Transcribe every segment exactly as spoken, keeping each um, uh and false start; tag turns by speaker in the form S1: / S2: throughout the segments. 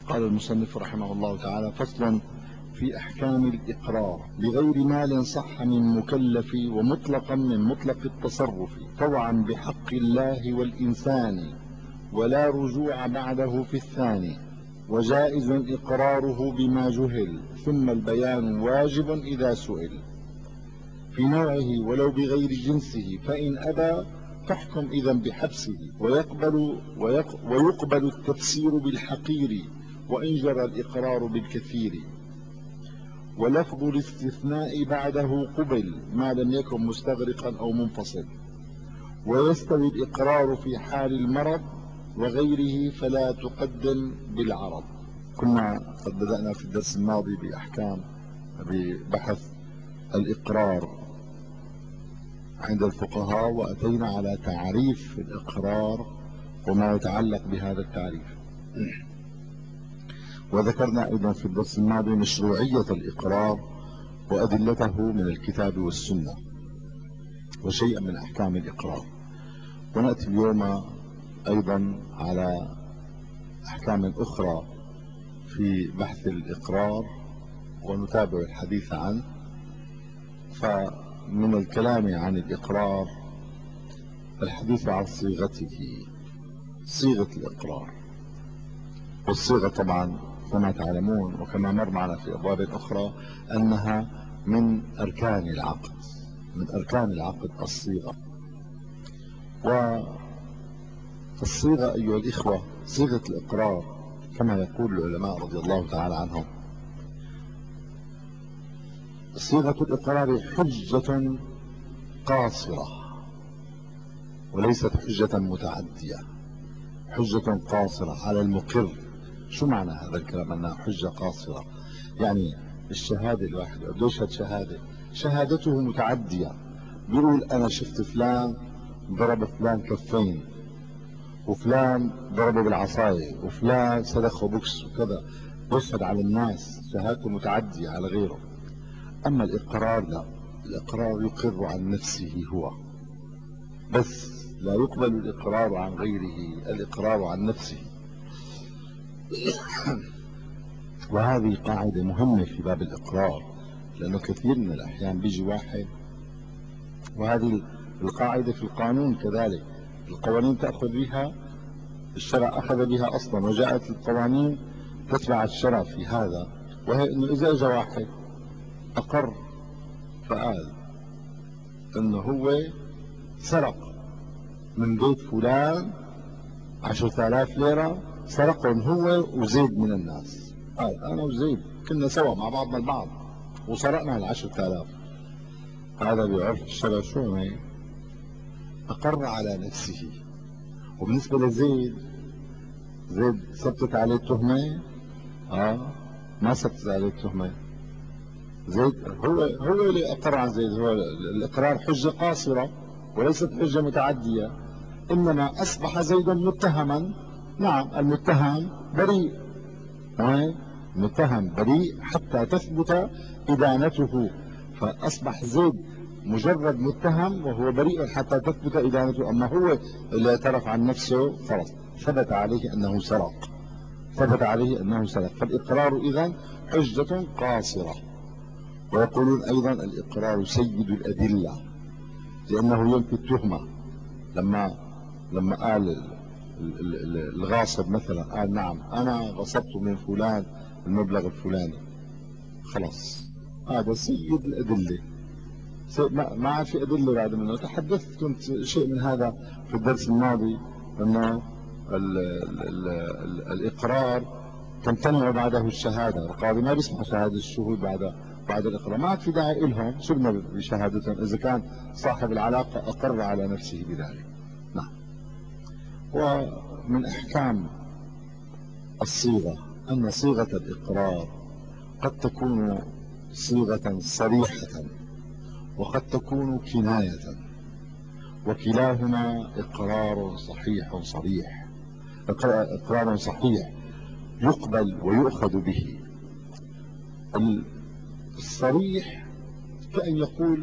S1: قال المصنف رحمه الله تعالى: فصل في أحكام الإقرار بغير مال صح من مكلف ومطلقا من مطلق التصرف طوعا بحق الله والإنسان ولا رجوع بعده في الثاني، وجائز إقراره بما جهل ثم البيان واجب إذا سئل في نوعه ولو بغير جنسه، فإن أبى تحكم إذن بحبسه، ويقبل, ويقبل التفسير بالحقير وإن جرى الإقرار بالكثير، ولفظ الاستثناء بعده قبل ما لم يكن مستغرقا أو منفصل، ويستوي الإقرار في حال المرض وغيره فلا تقدم بالعرض. كنا قد بدأنا في الدرس الماضي بأحكام ببحث الإقرار عند الفقهاء، وأتينا على تعريف الإقرار وما يتعلق بهذا التعريف، وذكرنا أيضا في الدرس الماضي مشروعية الإقرار وأدلته من الكتاب والسنة وشيئا من أحكام الإقرار. ونأتي اليوم أيضا على أحكام أخرى في بحث الإقرار ونتابع الحديث عنه. فمن الكلام عن الإقرار الحديث عن صيغته، صيغة الإقرار. والصيغة طبعا كما تعلمون وكما مر معنا في أبواب أخرى أنها من أركان العقد، من أركان العقد الصيغة. والصيغة أيها الإخوة، صيغة الإقرار كما يقول العلماء رضي الله تعالى عنهم: صيغة الإقرار حجة قاصرة وليست حجة متعدية، حجة قاصرة على المقر. شو معنى هذا الكلام أنها حجة قاصرة؟ يعني الشهادة الواحدة بده يشهد شهادة، شهادته متعدية، بيقول أنا شفت فلان ضرب فلان كفين، وفلان ضربه بالعصاية، وفلان سلخه بوكس وكذا، يشهد على الناس، شهادته متعدية على غيره. أما الإقرار لا، الإقرار يقر عن نفسه هو بس، لا يقبل الإقرار عن غيره، الإقرار عن نفسه. وهذه قاعدة مهمة في باب الإقرار، لأنه كثير من الأحيان بيجي واحد، وهذه القاعدة في القانون كذلك، القوانين تأخذ بها، الشرع أخذ بها أصلا، وجاءت القوانين تتبع الشرع في هذا، وهي أنه إذا جاء واحد أقر فقال أنه هو سرق من بيت فلان عشرة آلاف ليرة، سرقهم هو وزيد من الناس، قال أنا وزيد كنا سوا مع بعضنا البعض وسرقنا العشرة آلاف، هذا بيعرف الشرع شو هي؟ أقر على نفسه. وبالنسبة لزيد، زيد ثبتت عليه التهمة؟ آه ما ثبتت عليه التهمة. زيد هو هو اللي أقر عن زيد، هو الإقرار حجة قاصرة وليست حجة متعدية، إنما أصبح زيدا متهما. نعم المتهم بريء، متهم بريء حتى تثبت إدانته، فأصبح زيد مجرد متهم وهو بريء حتى تثبت إدانته. أما هو اللي اعترف عن نفسه خلاص ثبت عليه أنه سرق، ثبت عليه أنه سرق. فالإقرار إذن حجة قاصرة. ويقولون أيضا الإقرار سيد الأدلة، لأنه ينفي التهمة. لما لما قال الغاصب مثلا، قال نعم أنا غصبت من فلان المبلغ الفلاني، خلاص هذا سيد الأدلة، ما عاد في أدلة بعد منه. تحدثت كنت شيء من هذا في الدرس الماضي، أنه ال ال ال الإقرار تمتنع بعده الشهادة، القاضي ما بيسمع شهادة الشهود بعد بعد الإقرار، ما عاد في داعي لهم، شو بدنا بشهادتهم إذا كان صاحب العلاقة أقر على نفسه بذلك. نعم. ومن أحكام الصيغة أن صيغة الإقرار قد تكون صيغة صريحة وقد تكون كناية، وكلاهما إقرار صحيح صريح، إقرار صحيح يقبل ويؤخذ به. الصريح كأن يقول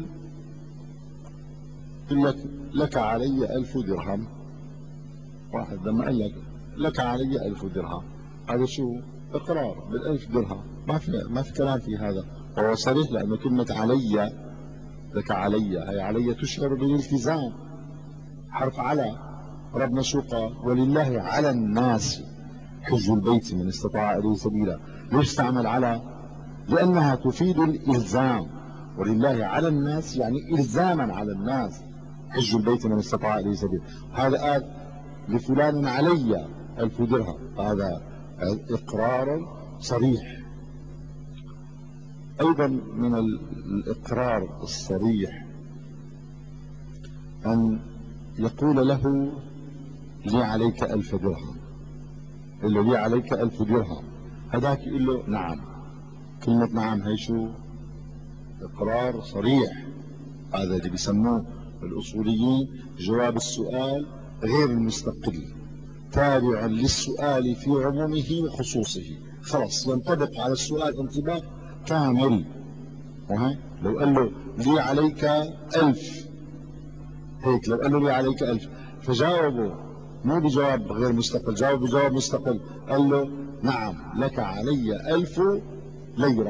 S1: لك لك علي ألف درهم، واحد لما قال لك لك علي ألف درهم، هذا شو؟ إقرار بالألف درهم، ما في ما في كلام في هذا، وهو صريح لأنه كلمة علي، لك علي، هي علي تشعر بالالتزام، حرف على. ربنا شو قال؟ ولله على الناس حج البيت من استطاع إليه سبيلا. ليش استعمل على؟ لأنها تفيد الإلزام، ولله على الناس يعني إلزاما على الناس حج البيت من استطاع إليه سبيلا. هذا قال لفلان علي ألف درهم، هذا إقرار صريح. أيضا من الإقرار الصريح أن يقول له لي عليك ألف درهم، يقول له لي عليك ألف درهم، هذاك يقول له نعم. كلمة نعم هي شو؟ إقرار صريح. هذا اللي بيسموه الأصوليين جواب السؤال غير المستقل، تابع للسؤال في عمومه وخصوصه، خلاص ينطبق على السؤال انطباق كامل. وهي لو قال له لي عليك ألف، هيك لو قال له لي عليك ألف فجاوبه مو بجواب غير مستقل، جاوب بجواب مستقل، قال له نعم لك علي ألف ليرة.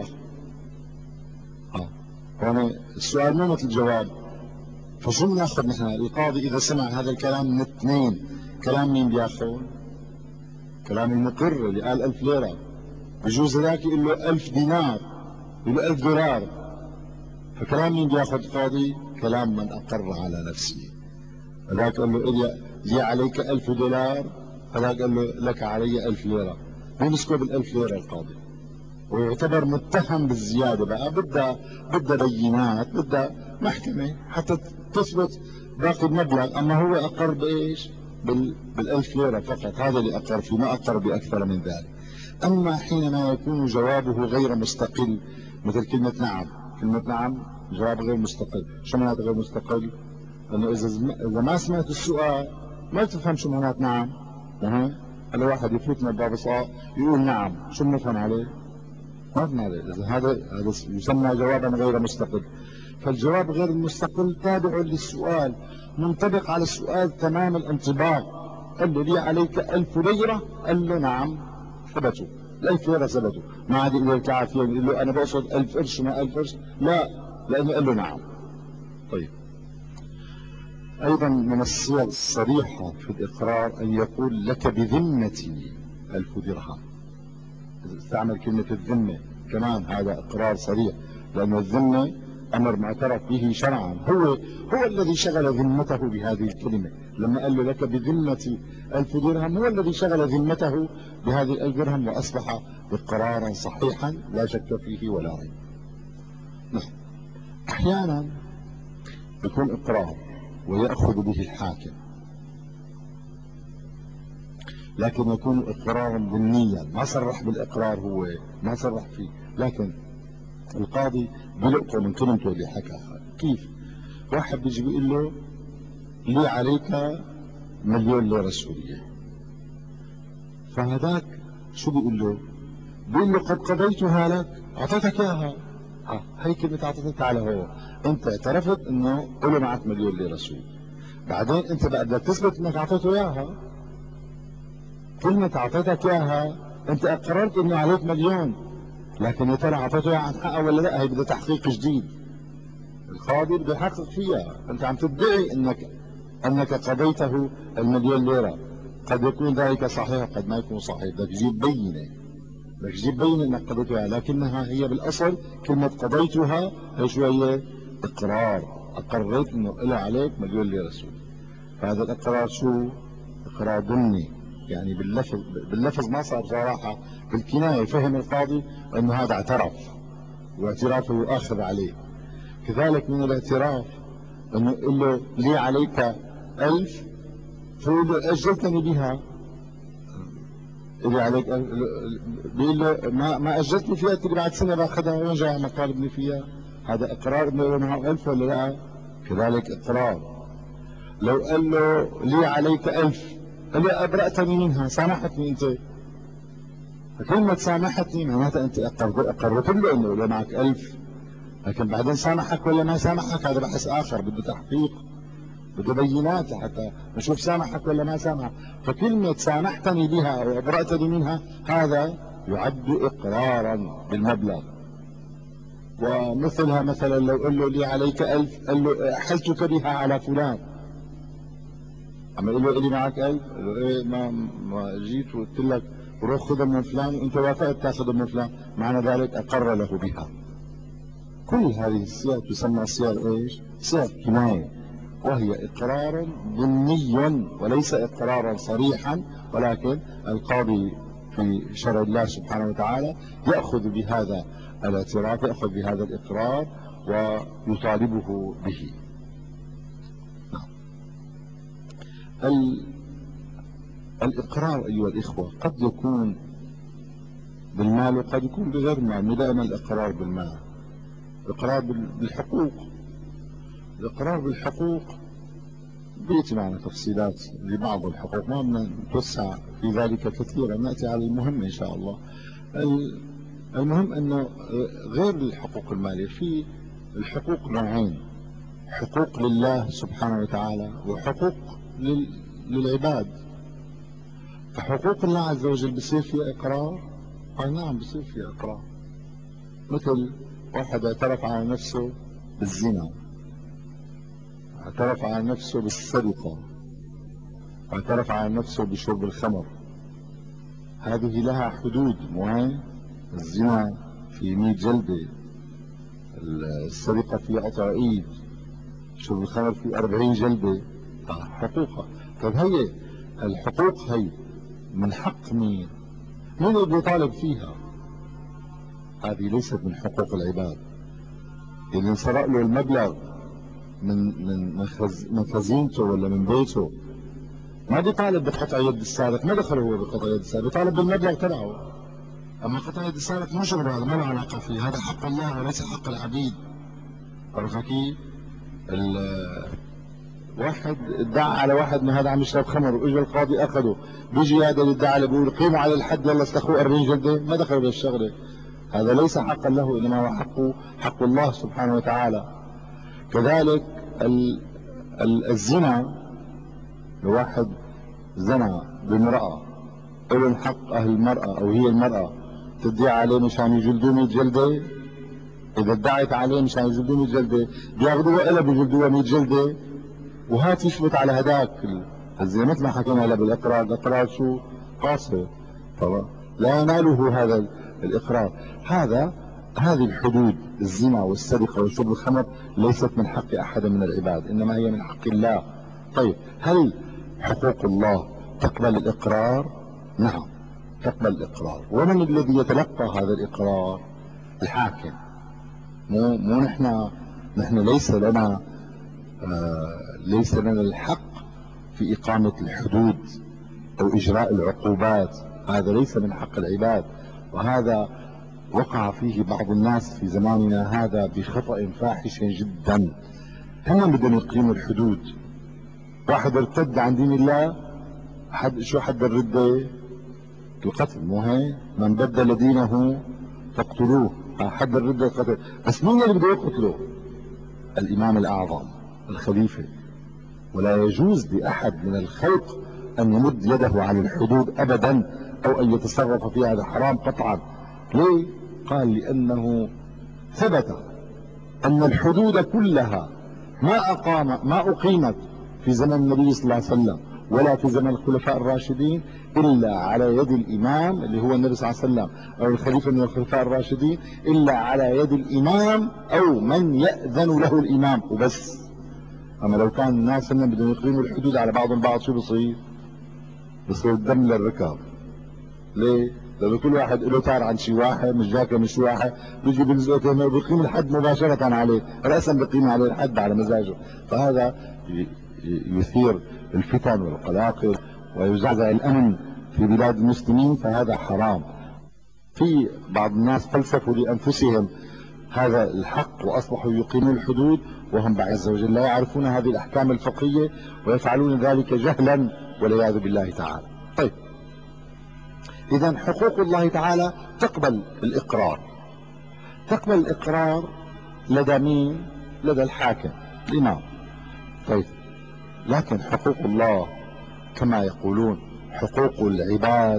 S1: اه هون السؤال مو مثل الجواب. فشو بناخذ نحن؟ القاضي إذا سمع هذا الكلام من اثنين، كلام مين بياخذ؟ كلام المقر اللي قال ألف ليرة. بجوز ذاك يقول له ألف دينار، يقول له ألف دولار. فكلام مين بياخذ القاضي؟ كلام من أقر على نفسه. هذاك قال له إلي لي عليك ألف دولار، هذاك قال له لك علي ألف ليرة. بيمسكه بالألف ليرة القاضي، ويعتبر متهم بالزيادة. بقى بدها بدها بينات، بدها محكمة حتى تثبت باقي المبلغ. أما هو أقر بإيش؟ بال... بالألف ليرة فقط، هذا اللي أقر فيه، ما أقر بأكثر من ذلك. أما حينما يكون جوابه غير مستقل، مثل كلمة نعم، كلمة نعم جواب غير مستقل. شو معناته غير مستقل؟ لأنه إذا إذا ما سمعت السؤال ما تفهم شو معناته نعم. أه. هلا واحد يفوت من باب الصلاة يقول نعم، شو بنفهم عليه؟ ما بنفهم عليه. إذا هذا هذا يسمى جوابا غير مستقل. فالجواب غير المستقل تابع للسؤال، منطبق على السؤال تمام الانطباق. قال له لي عليك ألف ليرة، قال له نعم، ثبتوا الألف ليرة، ثبتوا. ما عاد يقدر يتعب فيهم يقول له أنا بقصد ألف قرش ما ألف قرش، لا، لأنه قال له نعم. طيب أيضا من الصيغ الصريحة في الإقرار أن يقول لك بذمتي ألف درهم. استعمل كلمة الذمة كمان، هذا إقرار صريح، لأن الذمة أمر معترف به شرعا. هو هو الذي شغل ذمته بهذه الكلمة لما قال له لك بذمتي ألف درهم، هو الذي شغل ذمته بهذه الألف درهم، وأصبح إقرارا صحيحا لا شك فيه ولا ريب. نعم. أحيانا يكون إقرار ويأخذ به الحاكم، لكن يكون إقرارا ضمنيا، ما صرح بالإقرار، هو ما صرح فيه، لكن القاضي بلقطه من كلمته اللي حكاها. كيف؟ واحد بيجي بيقول له لي عليك مليون ليرة سورية، فهذاك شو بيقول له؟ بيقول له قد قضيتها لك، أعطيتك إياها. اه هي كلمة أعطيتك على هو، أنت اعترفت إنه له معك مليون ليرة سورية، بعدين أنت بقى بدك تثبت إنك أعطيته إياها. كلمة أعطيتك إياها أنت أقررت إنه عليك مليون، لكن يا ترى أعطيته إياها عن حقه ولا لا؟ هي بدها تحقيق جديد، القاضي بده يحقق فيها. أنت عم تدعي إنك أنك قضيته المليون ليرة، قد يكون ذلك صحيح قد ما يكون صحيح، بدك تجيب بينة، بدك تجيب بينة إنك قضيتها، لكنها هي بالأصل كلمة قضيتها هي شو هي؟ إقرار، أقريت إنه إلى عليك مليون ليرة سوري. فهذا الإقرار شو؟ إقرار ضمني، يعني باللفظ باللفظ ما صار صراحة، بالكناية فهم القاضي أنه هذا اعترف، واعترافه يؤاخذ عليه. كذلك من الاعتراف أنه يقول له لي عليك ألف، فيقول له أجلتني بها، لي عليك ألف، بيقول له ما ما أجلتني فيها، تقول بعد سنة باخذها، وين جاي مطالبني فيها؟ هذا إقرار أنه معه ألف ولا لا؟ كذلك إقرار. لو قال له لي عليك ألف، قال له أبرأتني منها، سامحتني أنت، فكلمة سامحتني معناتها أنت أقررت له إنه له معك ألف، لكن بعدين سامحك ولا ما سامحك هذا بحث آخر، بده تحقيق، بده بينات حتى نشوف سامحك ولا ما سامحك. فكلمة سامحتني بها أو أبرأتني منها هذا يعد إقرارا بالمبلغ. ومثلها مثلا لو قال له لي عليك ألف، قال له أحلتك بها على فلان، أما يقول له لي معك ألف، قال له إيه ما, ما جيت وقلت لك روح خذها من فلان وأنت وافقت تاخذها من فلان، معنى ذلك أقر له بها. كل هذه الصيغ تسمى صيغ إيش؟ صيغ كناية، وهي إقرار ضمني وليس إقرارا صريحا، ولكن القاضي في شرع الله سبحانه وتعالى يأخذ بهذا الاعتراف، يأخذ بهذا الإقرار ويطالبه به. الإقرار أيها الإخوة قد يكون بالمال وقد يكون بغير مال، مو دائما الإقرار بالمال. الإقرار بالحقوق، الإقرار بالحقوق بيأتي معنا تفصيلات لبعض الحقوق، ما بدنا نتوسع في ذلك كثيرا، نأتي على المهم إن شاء الله. المهم أنه غير الحقوق المالية في الحقوق نوعين: حقوق لله سبحانه وتعالى وحقوق للعباد. فحقوق الله عز وجل بصير فيها إقرار؟ أي نعم بصير فيها إقرار. مثل واحد اعترف على نفسه بالزنا، اعترف على نفسه بالسرقة، اعترف على نفسه بشرب الخمر، هذه لها حدود معينة. الزنا في مئة جلدة، السرقة في قطع ايد، شرب الخمر في أربعين جلدة. حقوقها. طيب هي الحقوق هي من حق مين؟ مين اللي بيطالب فيها؟ هذه ليست من حقوق العباد. اللي انسرق له المبلغ من من من خزينته ولا من بيته ما بيطالب بقطع يد السارق، ما دخل هو بقطع يد السارق، بيطالب بالمبلغ تبعه. اما قطع يد السارق مو شغله، هذا ما له علاقه فيه، هذا حق الله وليس حق العبيد. عرفت كيف؟ واحد ادعى على واحد من هذا عم يشرب خمر واجى القاضي اخذه، بيجي هذا اللي ادعى عليه بيقول قيموا على الحد يلا استخوه أربعين جلده، ما دخل بهالشغله. هذا ليس حقا له، انما هو حقه حق الله سبحانه وتعالى. كذلك ال ال الزنا، لو واحد زنى بامرأة له الحق أهل المرأة أو هي المرأة تدعي عليه مشان يجلدوه مئة جلدة. إذا ادعت عليه مشان يجلدوه مئة جلدة بياخذوها إلها بيجلدوها مئة جلدة، وهات يثبت على هداك الزنا. مثل ما حكينا هلا بالإقرار، الإقرار شو؟ قاصر، طبعا لا يناله هذا الإقرار. هذا هذه الحدود، الزنا والسرقة وشرب الخمر ليست من حق أحد من العباد، إنما هي من حق الله. طيب هل حقوق الله تقبل الإقرار؟ نعم تقبل الإقرار. ومن الذي يتلقى هذا الإقرار؟ الحاكم. مو مو نحن نحن ليس لنا آه ليس لنا الحق في إقامة الحدود أو إجراء العقوبات، هذا ليس من حق العباد. وهذا وقع فيه بعض الناس في زماننا هذا بخطأ فاحش جدا. هم بدهم يقيموا الحدود. واحد ارتد عن دين الله، حد شو حد الردة؟ القتل، مو هيك؟ من بدل دينه فاقتلوه، حد الردة القتل. بس مين اللي بده يقتله؟ الإمام الأعظم، الخليفة. ولا يجوز لأحد من الخلق أن يمد يده على الحدود أبدا أو أن يتصرف فيها، هذا حرام قطعا. ليه؟ قال لأنه ثبت أن الحدود كلها ما أقام ما أقيمت في زمن النبي صلى الله عليه وسلم ولا في زمن الخلفاء الراشدين إلا على يد الإمام اللي هو النبي صلى الله عليه وسلم أو الخليفة من الخلفاء الراشدين، إلا على يد الإمام أو من يأذن له الإمام وبس. أما لو كان الناس هن بدهم يقيموا الحدود على بعض البعض شو بصير؟ بصير الدم للركاب. ليه؟ لأنه كل واحد له تار عن شي واحد، مش جاكه من شي واحد، بيجي بيلزقه بيقيم الحد مباشرة عليه، رأسا بيقيم عليه الحد على مزاجه. فهذا يثير الفتن والقلاقل ويزعزع الأمن في بلاد المسلمين، فهذا حرام. في بعض الناس فلسفوا لأنفسهم هذا الحق وأصبحوا يقيمون الحدود وهم بعد عز وجل لا يعرفون هذه الأحكام الفقهية ويفعلون ذلك جهلا والعياذ بالله تعالى. طيب إذا حقوق الله تعالى تقبل الإقرار، تقبل الإقرار لدى مين؟ لدى الحاكم الإمام. طيب لكن حقوق الله كما يقولون حقوق العباد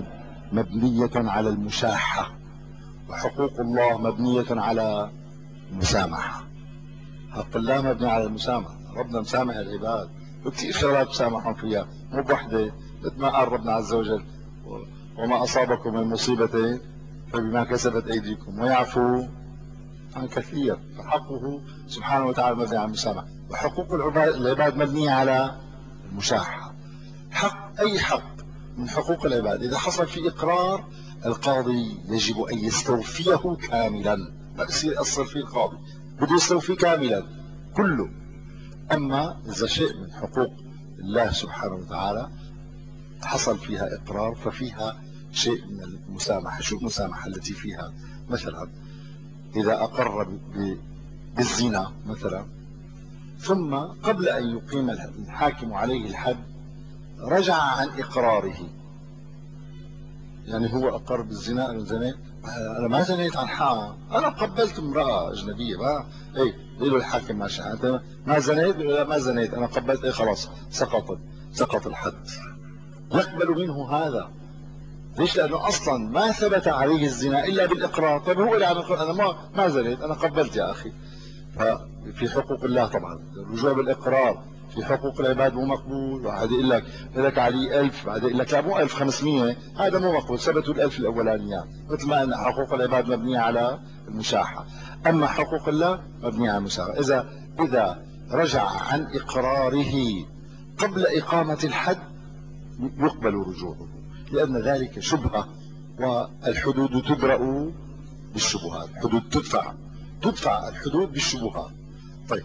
S1: مبنية على المشاحة، وحقوق الله مبنية على المسامحة. حق الله مبني على المسامحة، ربنا مسامح العباد وكثير شغلات مسامحهم فيها، مو بوحدة. مثل ما قال ربنا عز وجل: وما أصابكم من مصيبة فبما كسبت أيديكم ويعفو عن كثير. فحقه سبحانه وتعالى مبني على المسامحة، وحقوق العباد مبنية على المشاحة. حق أي حق من حقوق العباد إذا حصل في إقرار، القاضي يجب أن يستوفيه كاملا، ما بصير يقصر فيه القاضي، بده يستوفيه كاملا كله. أما إذا شيء من حقوق الله سبحانه وتعالى حصل فيها إقرار ففيها شيء من المسامحة. شو المسامحة التي فيها؟ مثلا إذا أقر بالزنا مثلا، ثم قبل أن يقيم الحاكم عليه الحد رجع عن إقراره، يعني هو أقر بالزنا، أنا زنيت، أنا ما زنيت عن حق، أنا قبلت امرأة أجنبية، ما إيه له الحاكم ماشي، أنت ما زنيت ولا ما زنيت، أنا قبلت، إيه خلاص سقط سقط الحد. يقبل منه هذا. ليش؟ لأنه أصلا ما ثبت عليه الزنا إلا بالإقرار. طيب هو اللي عم يقول أنا ما ما زنيت، أنا قبلت يا أخي. ففي حقوق الله طبعا الرجوع بالإقرار. في حقوق العباد مو مقبول. واحد يقول لك لك علي ألف، بعد يقول لك لا مو ألف خمسمية، هذا مو مقبول، ثبتوا الألف الأولانيات. مثل ما أن حقوق العباد مبنية على المشاحة، أما حقوق الله مبنية على المساواة. إذا إذا رجع عن إقراره قبل إقامة الحد يقبل رجوعه، لأن ذلك شبهة، والحدود تدرأ بالشبهات. الحدود تدفع تدفع الحدود بالشبهات. طيب،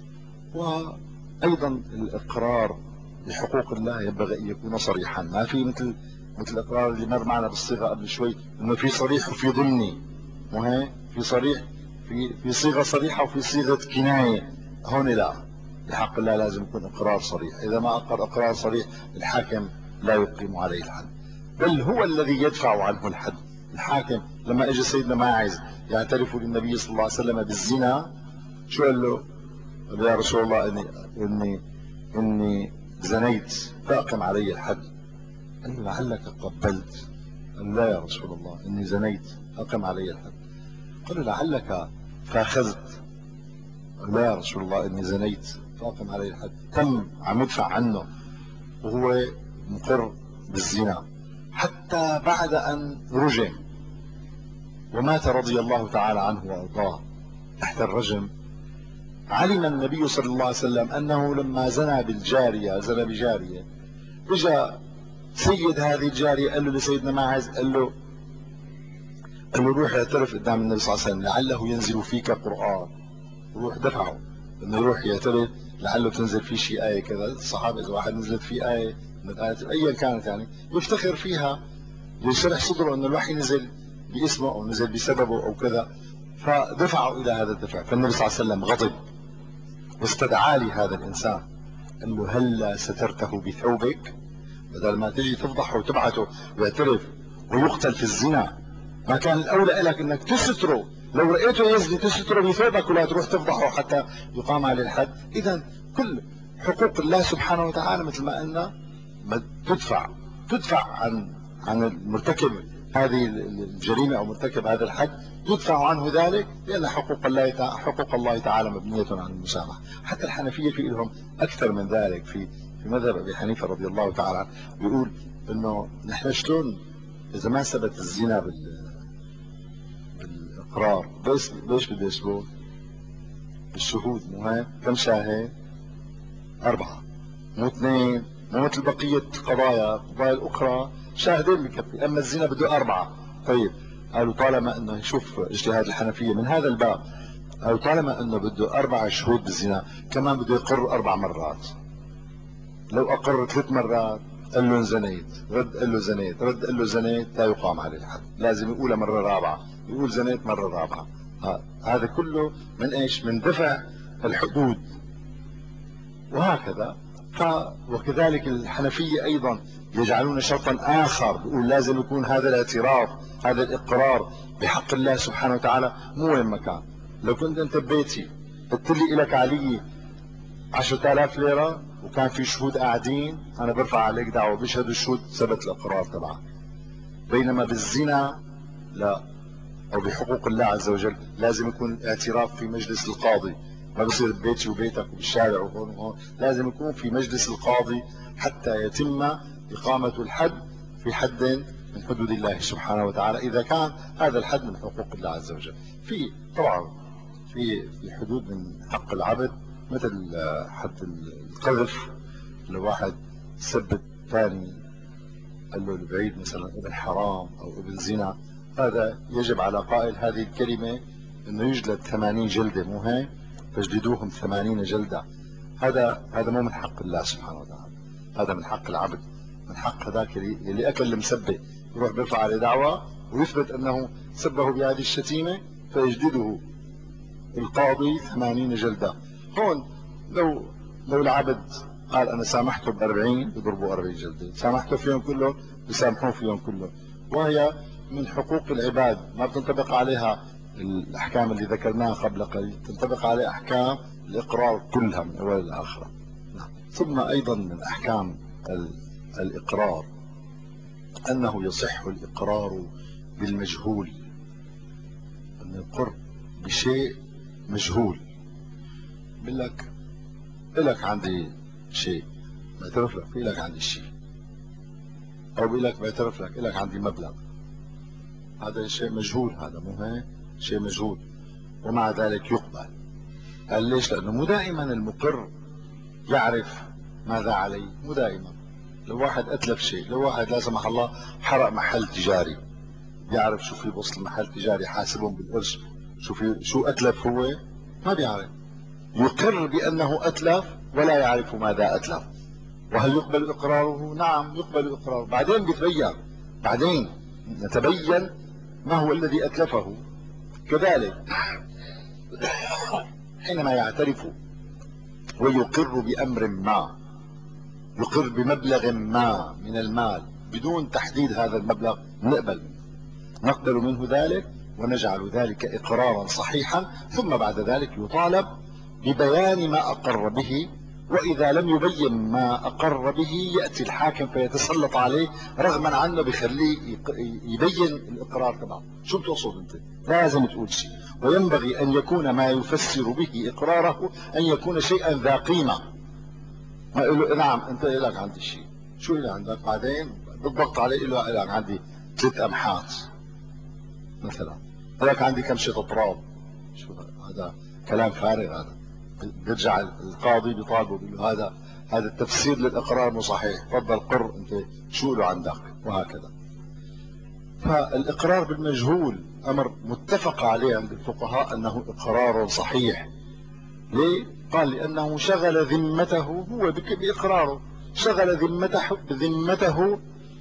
S1: وأيضا الإقرار بحقوق الله ينبغي أن يكون صريحا، ما في مثل مثل الإقرار اللي مر معنا بالصيغة قبل شوي، إنه في صريح وفي ضمني، وهي في صريح، في في صيغة صريحة وفي صيغة كناية. هون لا، بحق الله لازم يكون إقرار صريح. إذا ما أقر إقرار صريح الحاكم لا يقيم عليه الحد، بل هو الذي يدفع عنه الحد. الحاكم لما اجى سيدنا ماعز يعترف للنبي صلى الله عليه وسلم بالزنا، شو قال له؟ قال له: يا رسول الله اني اني اني زنيت فاقم علي الحد. قال له: لعلك قبلت. قال: لا يا رسول الله، اني زنيت اقم علي الحد. قال له: لعلك فاخذت. قال: لا يا رسول الله، اني زنيت فاقم علي الحد. تم عم يدفع عنه وهو مقر بالزنا، حتى بعد ان رجم ومات رضي الله تعالى عنه وارضاه تحت الرجم. علم النبي صلى الله عليه وسلم انه لما زنى بالجاريه، زنى بجاريه، اجى سيد هذه الجاريه قال له لسيدنا ماعز، قال له قال له روح اعترف قدام النبي صلى الله عليه وسلم لعله ينزل فيك قرآن. روح دفعه انه يروح يعترف لعله تنزل فيه شيء آية كذا. الصحابة اذا واحد نزلت فيه آية من الآيات ايا كانت يعني يفتخر فيها ليشرح صدره انه الوحي نزل باسمه او نزل بسببه او كذا، فدفعوا الى هذا الدفع. فالنبي صلى الله عليه وسلم غضب واستدعى لي هذا الانسان، قال له: هلا سترته بثوبك؟ بدل ما تجي تفضحه وتبعته ويعترف ويقتل في الزنا، ما كان الاولى لك انك تستره؟ لو رأيته يزني تستره بثوبك ولا تروح تفضحه حتى يقام عليه الحد. اذا كل حقوق الله سبحانه وتعالى مثل ما قلنا تدفع تدفع عن عن المرتكب هذه الجريمه او مرتكب هذا الحد، يدفع عنه ذلك، لان حقوق الله تعالى حقوق الله تعالى مبنيه على المسامحه. حتى الحنفيه في لهم اكثر من ذلك. في في مذهب ابي حنيفه رضي الله تعالى عنه بيقول انه نحن شلون اذا ما ثبت الزنا بال بالاقرار، ليش ليش بده يثبت؟ بالشهود. مو هيك؟ كم شاهد؟ اربعه، مو اثنين، مو مثل بقيه القضايا القضايا الاخرى شاهدين بكفي، اما الزنا بده اربعه. طيب قالوا طالما انه شوف اجتهاد الحنفيه من هذا الباب، قالوا طالما انه بده اربع شهود بالزنا كمان بده يقر اربع مرات. لو اقر ثلاث مرات قال له زنيت، رد قال له زنيت، رد قال له زنيت، لا يقام عليه الحد، لازم يقولها مره رابعه، يقول زنيت مره رابعه. هذا كله من ايش؟ من دفع الحدود. وهكذا ف وكذلك الحنفيه ايضا يجعلون شرطا اخر، يقول لازم يكون هذا الاعتراف، هذا الاقرار بحق الله سبحانه وتعالى مو وين ما كان. لو كنت انت ببيتي قلت لي الك علي عشرة آلاف ليرة وكان في شهود قاعدين، انا برفع عليك دعوة بيشهدوا الشهود ثبت الاقرار تبعك. بينما بالزنا لا، او بحقوق الله عز وجل لازم يكون الاعتراف في مجلس القاضي، ما بصير ببيتي وبيتك وبالشارع وهون وهون، لازم يكون في مجلس القاضي حتى يتم إقامة الحد في حد من حدود الله سبحانه وتعالى، إذا كان هذا الحد من حقوق الله عز وجل. في طبعا في في حدود من حق العبد، مثل حد القذف، لو واحد سب الثاني قال له البعيد مثلا ابن حرام او ابن زنا، هذا يجب على قائل هذه الكلمة انه يجلد ثمانين جلدة، مو هيك؟ فاجلدوهم ثمانين جلدة. هذا هذا مو من حق الله سبحانه وتعالى، هذا من حق العبد، من حق هذاك اللي اكل المسبة يروح بيرفع عليه دعوة ويثبت انه سبه بهذه الشتيمة فيجلده القاضي ثمانين جلدة. هون لو لو العبد قال انا سامحته بأربعين بضربوا أربعين جلدة، سامحته فيهم كلهم بسامحوه فيهم كلهم. وهي من حقوق العباد، ما بتنطبق عليها الاحكام اللي ذكرناها قبل قليل، تنطبق عليه احكام الاقرار كلها من اولها لاخرها. ثم ايضا من احكام الاقرار انه يصح الاقرار بالمجهول، انه يقر بشيء مجهول. بقول لك إلك عندي شيء، بعترف لك إلك عندي شيء، أو بقول لك بعترف لك إلك عندي مبلغ، هذا شيء مجهول، هذا مو هيك؟ شيء مجهول ومع ذلك يقبل. قال ليش؟ لأنه مو دائما المقر يعرف ماذا عليه، مو دائما. لو واحد أتلف شيء، لو واحد لا سمح الله حرق محل تجاري، بيعرف شو في بوسط المحل التجاري، حاسبهم بالقرش، شو في شو أتلف هو؟ ما بيعرف. يقر بأنه أتلف ولا يعرف ماذا أتلف. وهل يقبل إقراره؟ نعم يقبل إقراره، بعدين بيتبين، بعدين نتبين ما هو الذي أتلفه. كذلك حينما يعترف ويقر بأمر ما، يقر بمبلغ ما من المال بدون تحديد هذا المبلغ، نقبل نقبل منه ذلك ونجعل ذلك إقرارا صحيحا، ثم بعد ذلك يطالب ببيان ما أقر به، وإذا لم يبين ما أقر به يأتي الحاكم فيتسلط عليه رغما عنه، بخليه يبين الإقرار تبعه. شو بتقصد أنت؟ لازم تقول شيء، وينبغي أن يكون ما يفسر به إقراره أن يكون شيئا ذا قيمة. ما يقول له نعم أنت لك عندي شيء، شو اللي عندك؟ بعدين بالضغط عليه يقول له لك عندي ثلاث أمحات مثلا، لك عندي كم شيء تراب. شو هذا؟ كلام فارغ هذا. بيرجع القاضي بيطالبه بيقول له هذا هذا التفسير للاقرار مو صحيح، تفضل قر انت شو له عندك، وهكذا. فالاقرار بالمجهول امر متفق عليه عند الفقهاء انه اقرار صحيح. ليه؟ قال لانه شغل ذمته هو باقراره، شغل ذمته ذمته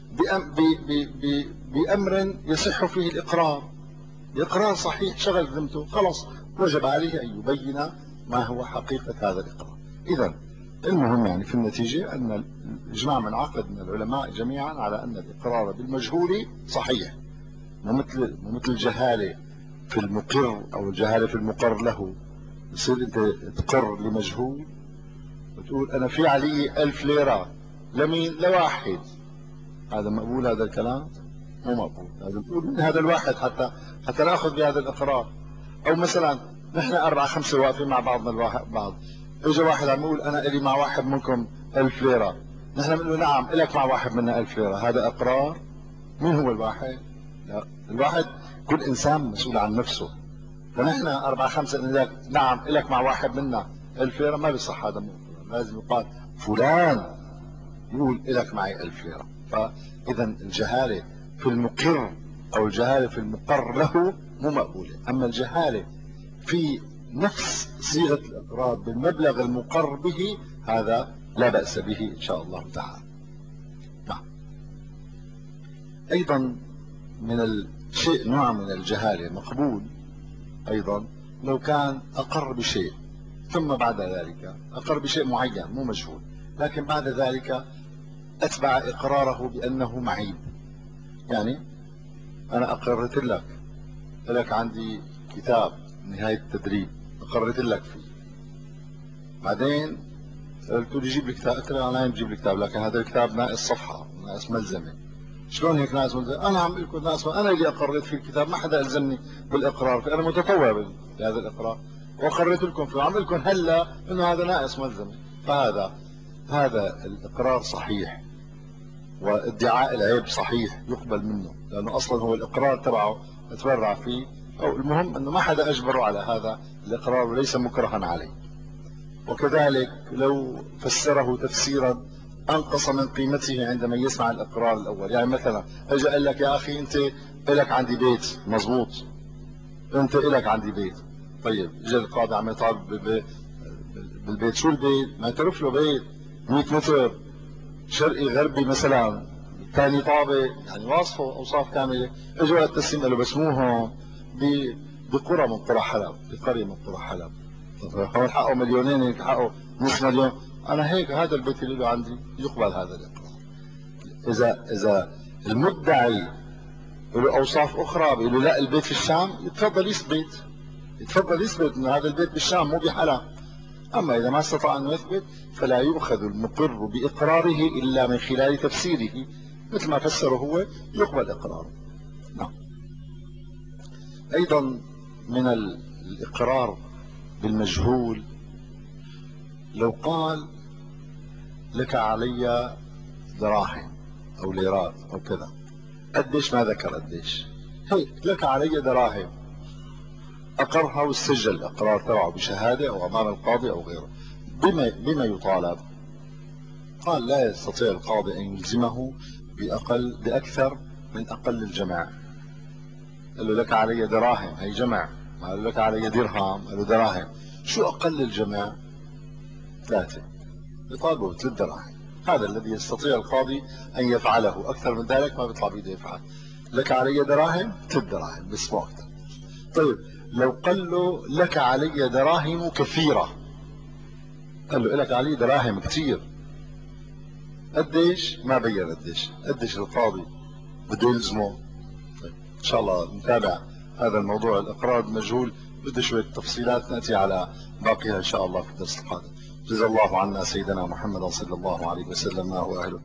S1: بامر يصح فيه الاقرار. الاقرار صحيح، شغل ذمته، خلص وجب عليه ان يبين ما هو حقيقة هذا الإقرار. إذا المهم يعني في النتيجة أن الإجماع منعقد من العلماء جميعا على أن الإقرار بالمجهول صحيح، ومثل ومثل الجهالة في المقر أو الجهالة في المقر له. يصير أنت تقر لمجهول وتقول أنا في علي ألف ليرة، لمين؟ لواحد. هذا مقبول؟ هذا الكلام مو مقبول. هذا بتقول من هذا الواحد حتى حتى ناخذ بهذا الإقرار. أو مثلا نحن أربعة خمسة واقفين مع بعضنا الواحد بعض، إجا واحد عم يقول أنا إلي مع واحد منكم ألف ليرة، نحن بنقول نعم إلك مع واحد منا ألف ليرة، هذا إقرار؟ مين هو الواحد؟ لا، الواحد كل إنسان مسؤول عن نفسه. فنحن أربعة خمسة نقول لك نعم إلك مع واحد منا ألف ليرة، ما بيصح هذا. مو لازم يقال فلان يقول إلك معي ألف ليرة. فإذا الجهالة في المقر أو الجهالة في المقر له مو مقبولة. أما الجهالة في نفس صيغة الإقرار بالمبلغ المقر به هذا لا بأس به إن شاء الله تعالى. نعم. أيضا من الشيء نوع من الجهالة مقبول أيضا لو كان أقر بشيء ثم بعد ذلك أقر بشيء معين مو مجهول، لكن بعد ذلك أتبع إقراره بأنه معيب. يعني أنا أقررت لك لك عندي كتاب نهاية التدريب، أقررت لك فيه، بعدين قلت لي جيب لي كتاب، قلت له أنا بجيب لي كتاب، لكن هذا الكتاب ناقص صفحة ناقص ملزمة. شلون هيك ناس ملزم؟ انا عم اقول لكم ناس، انا اللي اقريت في الكتاب، ما حدا الزمني بالاقرار، فانا متطوع بهذا الاقرار واقريت لكم فيه، وعم لكم هلا انه هذا ناقص ملزمي. فهذا هذا الاقرار صحيح، وادعاء العيب صحيح يقبل منه، لانه اصلا هو الاقرار تبعه تبرع فيه، او المهم انه ما حدا اجبره على هذا الاقرار وليس مكرها عليه. وكذلك لو فسره تفسيرا انقص من قيمته عندما يسمع الاقرار الاول، يعني مثلا اجى قال لك يا اخي انت الك عندي بيت، مزبوط، انت الك عندي بيت، طيب اجى القاضي عم يطالب بالبيت، شو البيت؟ ما اعترف له بيت مئة متر شرقي غربي مثلا، ثاني طابق، يعني واصفه اوصاف كامله. اجوا وقت التسليم قالوا بس مو هون، بقرى من قرى حلب، بقريه من قرى حلب، هون حقه مليونين، هيك حقه نص مليون، انا هيك هذا البيت اللي له عندي، يقبل هذا الاقرار. اذا اذا المدعي له اوصاف اخرى بيقول له لا البيت في الشام، يتفضل يثبت، يتفضل يثبت انه هذا البيت بالشام مو بحلب. اما اذا ما استطاع ان يثبت فلا يؤخذ المقر باقراره الا من خلال تفسيره، مثل ما فسره هو يقبل اقراره. نعم. ايضا من الاقرار بالمجهول، لو قال لك علي دراهم او ليرات او كذا، قديش ما ذكر قديش، هيك لك علي دراهم، اقرها واستسجل الاقرار تبعه بشهاده او امام القاضي او غيره، بما بما يطالب؟ قال لا يستطيع القاضي ان يلزمه باقل باكثر من اقل الجمع. قال له لك علي دراهم، هي جمع، قال له لك علي درهم، قال له دراهم، شو اقل الجمع؟ ثلاثه، يطالبه بثلاث دراهم، هذا الذي يستطيع القاضي ان يفعله، اكثر من ذلك ما بيطلع بيده يفعل. لك علي دراهم، ثلاث دراهم بس مو اكثر. طيب لو قال له لك علي دراهم كثيره، قال له لك علي دراهم كثير، قديش؟ ما بين قديش، قديش القاضي بده يلزمه. طيب ان شاء الله نتابع هذا الموضوع الاقرار بالمجهول، بده شويه تفصيلات ناتي على باقيها ان شاء الله في الدرس القادم. جزا الله عنا سيدنا محمد صلى الله عليه وسلم ما هو اهله.